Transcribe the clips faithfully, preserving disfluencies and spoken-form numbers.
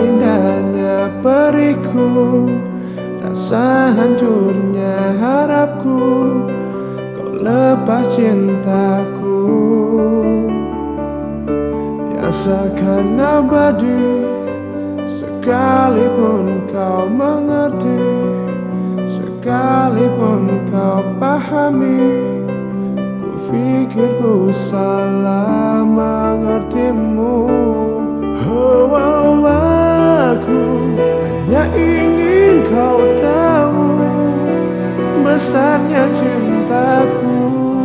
indahnya periku, rasa hancurnya harapku, kau lepas cintaku yang seakan abadi. Sekalipun kau mengerti, sekalipun kau pahami, ku pikir ku salah mengertimu. Oh, oh, aku hanya ingin kau tahu besarnya cintaku,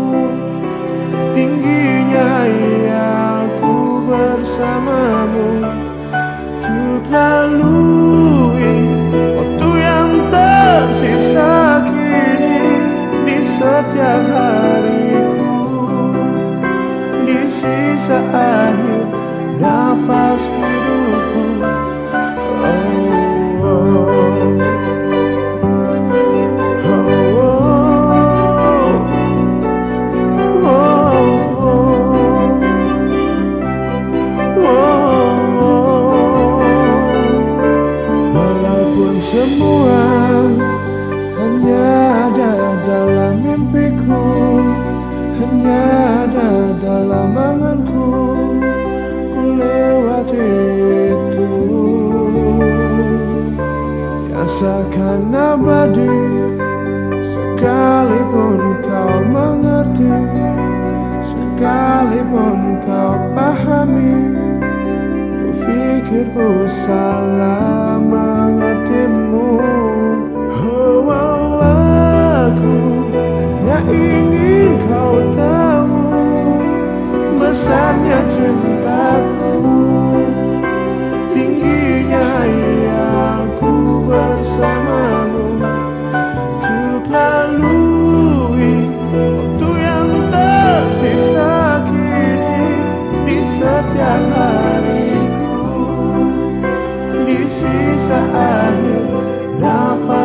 tingginya aku bersamamu, untuk lalui waktu yang tersisa kini di setiap hariku, di sisa akhir nafas hidupku. Oh, oh. Semua hanya ada dalam mimpiku, hanya ada dalam anganku, ku lewati itu yang seakan abadi. Sekalipun kau mengerti, sekalipun kau pahami, ku pikir ku salah mengertimu. Oh, oh, aku hanya ingin kau tahu besarnya cintaku, tingginya aku bersamamu, untuk lalui waktu yang tersisa kini di setiap hariku, di sisa akhir nafas